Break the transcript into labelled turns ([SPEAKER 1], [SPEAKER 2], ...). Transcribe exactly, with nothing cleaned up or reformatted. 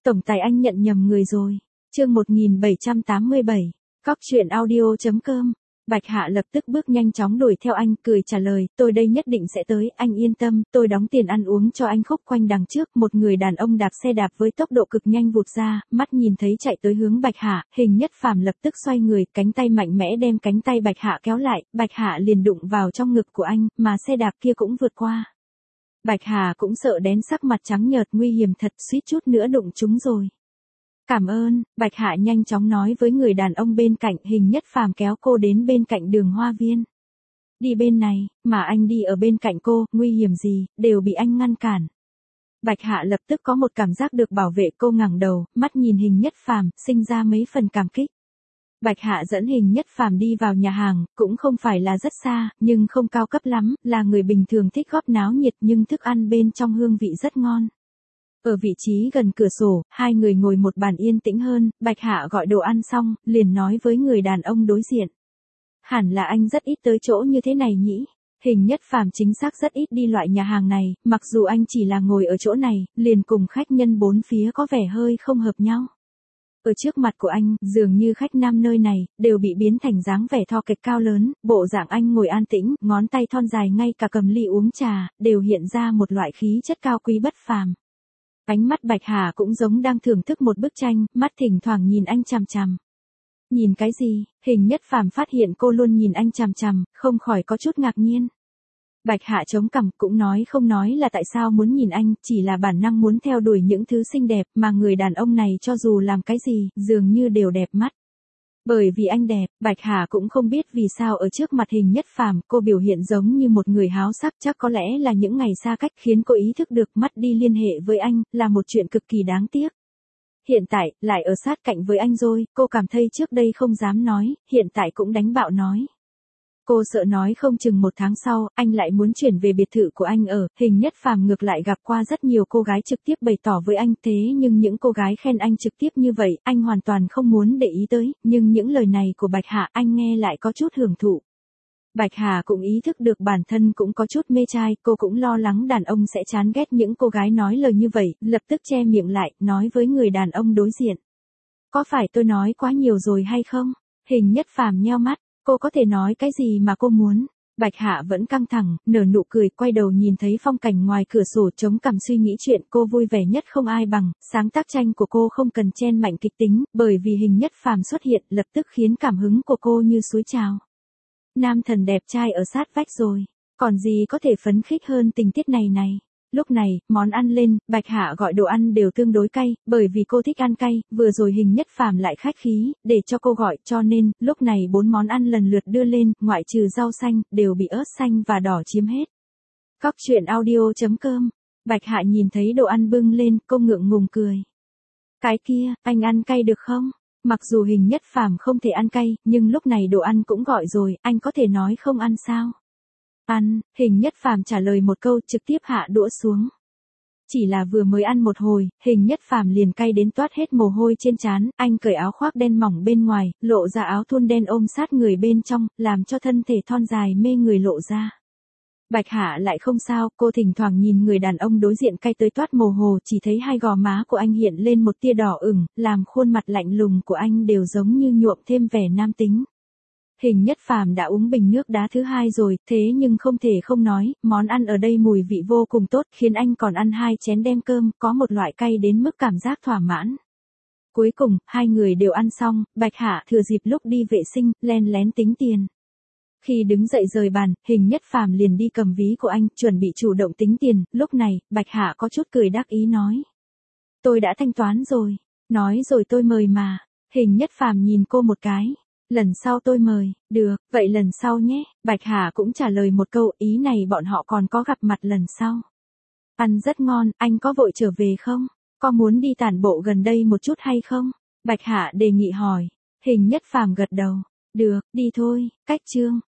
[SPEAKER 1] Tổng tài anh nhận nhầm người rồi. Chương một nghìn bảy trăm tám mươi bảy. Cóc truyện audio.com. Bạch Hạ lập tức bước nhanh chóng đuổi theo anh, cười trả lời, tôi đây nhất định sẽ tới, anh yên tâm, tôi đóng tiền ăn uống cho anh. Khúc quanh đằng trước, một người đàn ông đạp xe đạp với tốc độ cực nhanh vụt ra, mắt nhìn thấy chạy tới hướng Bạch Hạ, Hình Nhất Phàm lập tức xoay người, cánh tay mạnh mẽ đem cánh tay Bạch Hạ kéo lại, Bạch Hạ liền đụng vào trong ngực của anh, mà xe đạp kia cũng vượt qua. Bạch Hà cũng sợ đến sắc mặt trắng nhợt, nguy hiểm thật, suýt chút nữa đụng chúng rồi. Cảm ơn, Bạch Hạ nhanh chóng nói với người đàn ông bên cạnh. Hình Nhất Phàm kéo cô đến bên cạnh đường hoa viên. Đi bên này, mà anh đi ở bên cạnh cô, nguy hiểm gì, đều bị anh ngăn cản. Bạch Hạ lập tức có một cảm giác được bảo vệ, cô ngẩng đầu, mắt nhìn Hình Nhất Phàm, sinh ra mấy phần cảm kích. Bạch Hạ dẫn Hình Nhất Phàm đi vào nhà hàng, cũng không phải là rất xa, nhưng không cao cấp lắm, là người bình thường thích góp náo nhiệt nhưng thức ăn bên trong hương vị rất ngon. Ở vị trí gần cửa sổ, hai người ngồi một bàn yên tĩnh hơn, Bạch Hạ gọi đồ ăn xong, liền nói với người đàn ông đối diện. Hẳn là anh rất ít tới chỗ như thế này nhỉ? Hình Nhất Phàm chính xác rất ít đi loại nhà hàng này, mặc dù anh chỉ là ngồi ở chỗ này, liền cùng khách nhân bốn phía có vẻ hơi không hợp nhau. Ở trước mặt của anh, dường như khách nam nơi này, đều bị biến thành dáng vẻ thô kệch cao lớn, bộ dạng anh ngồi an tĩnh, ngón tay thon dài ngay cả cầm ly uống trà, đều hiện ra một loại khí chất cao quý bất phàm. Ánh mắt Bạch Hà cũng giống đang thưởng thức một bức tranh, mắt thỉnh thoảng nhìn anh chằm chằm. Nhìn cái gì? Hình Nhất Phàm phát hiện cô luôn nhìn anh chằm chằm, không khỏi có chút ngạc nhiên. Bạch Hạ chống cằm, cũng nói không nói là tại sao muốn nhìn anh, chỉ là bản năng muốn theo đuổi những thứ xinh đẹp, mà người đàn ông này cho dù làm cái gì, dường như đều đẹp mắt. Bởi vì anh đẹp, Bạch Hà cũng không biết vì sao ở trước mặt Hình Nhất Phàm, cô biểu hiện giống như một người háo sắc, chắc có lẽ là những ngày xa cách khiến cô ý thức được mất đi liên hệ với anh, là một chuyện cực kỳ đáng tiếc. Hiện tại, lại ở sát cạnh với anh rồi, cô cảm thấy trước đây không dám nói, hiện tại cũng đánh bạo nói. Cô sợ nói không chừng một tháng sau, anh lại muốn chuyển về biệt thự của anh ở. Hình Nhất Phàm ngược lại gặp qua rất nhiều cô gái trực tiếp bày tỏ với anh, thế nhưng những cô gái khen anh trực tiếp như vậy, anh hoàn toàn không muốn để ý tới, nhưng những lời này của Bạch Hạ anh nghe lại có chút hưởng thụ. Bạch Hà cũng ý thức được bản thân cũng có chút mê trai, cô cũng lo lắng đàn ông sẽ chán ghét những cô gái nói lời như vậy, lập tức che miệng lại, nói với người đàn ông đối diện. Có phải tôi nói quá nhiều rồi hay không? Hình Nhất Phàm nheo mắt. Cô có thể nói cái gì mà cô muốn? Bạch Hạ vẫn căng thẳng, nở nụ cười, quay đầu nhìn thấy phong cảnh ngoài cửa sổ, chống cằm suy nghĩ chuyện. Cô vui vẻ nhất không ai bằng, sáng tác tranh của cô không cần chen mạnh kịch tính, bởi vì Hình Nhất Phàm xuất hiện, lập tức khiến cảm hứng của cô như suối trào. Nam thần đẹp trai ở sát vách rồi, còn gì có thể phấn khích hơn tình tiết này này. Lúc này, món ăn lên, Bạch Hạ gọi đồ ăn đều tương đối cay, bởi vì cô thích ăn cay, vừa rồi Hình Nhất Phàm lại khách khí, để cho cô gọi, cho nên, lúc này bốn món ăn lần lượt đưa lên, ngoại trừ rau xanh, đều bị ớt xanh và đỏ chiếm hết. Cóc truyện audio.com. Bạch Hạ nhìn thấy đồ ăn bưng lên, cô ngượng ngùng cười. Cái kia, anh ăn cay được không? Mặc dù Hình Nhất Phàm không thể ăn cay, nhưng lúc này đồ ăn cũng gọi rồi, anh có thể nói không ăn sao? Ăn, Hình Nhất Phàm trả lời một câu, trực tiếp hạ đũa xuống. Chỉ là vừa mới ăn một hồi, Hình Nhất Phàm liền cay đến toát hết mồ hôi trên trán, anh cởi áo khoác đen mỏng bên ngoài, lộ ra áo thun đen ôm sát người bên trong, làm cho thân thể thon dài mê người lộ ra. Bạch Hạ lại không sao, cô thỉnh thoảng nhìn người đàn ông đối diện cay tới toát mồ hôi, chỉ thấy hai gò má của anh hiện lên một tia đỏ ửng, làm khuôn mặt lạnh lùng của anh đều giống như nhuộm thêm vẻ nam tính. Hình Nhất Phàm đã uống bình nước đá thứ hai rồi, thế nhưng không thể không nói, món ăn ở đây mùi vị vô cùng tốt, khiến anh còn ăn hai chén đem cơm, có một loại cay đến mức cảm giác thỏa mãn. Cuối cùng, hai người đều ăn xong, Bạch Hạ thừa dịp lúc đi vệ sinh, len lén tính tiền. Khi đứng dậy rời bàn, Hình Nhất Phàm liền đi cầm ví của anh, chuẩn bị chủ động tính tiền, lúc này, Bạch Hạ có chút cười đắc ý nói. Tôi đã thanh toán rồi, nói rồi tôi mời mà. Hình Nhất Phàm nhìn cô một cái. Lần sau tôi mời, được, vậy lần sau nhé. Bạch Hà cũng trả lời một câu, ý này bọn họ còn có gặp mặt lần sau. Ăn rất ngon, anh có vội trở về không? Có muốn đi tản bộ gần đây một chút hay không? Bạch Hạ đề nghị hỏi. Hình Nhất Phàm gật đầu. Được, đi thôi. Cách chương.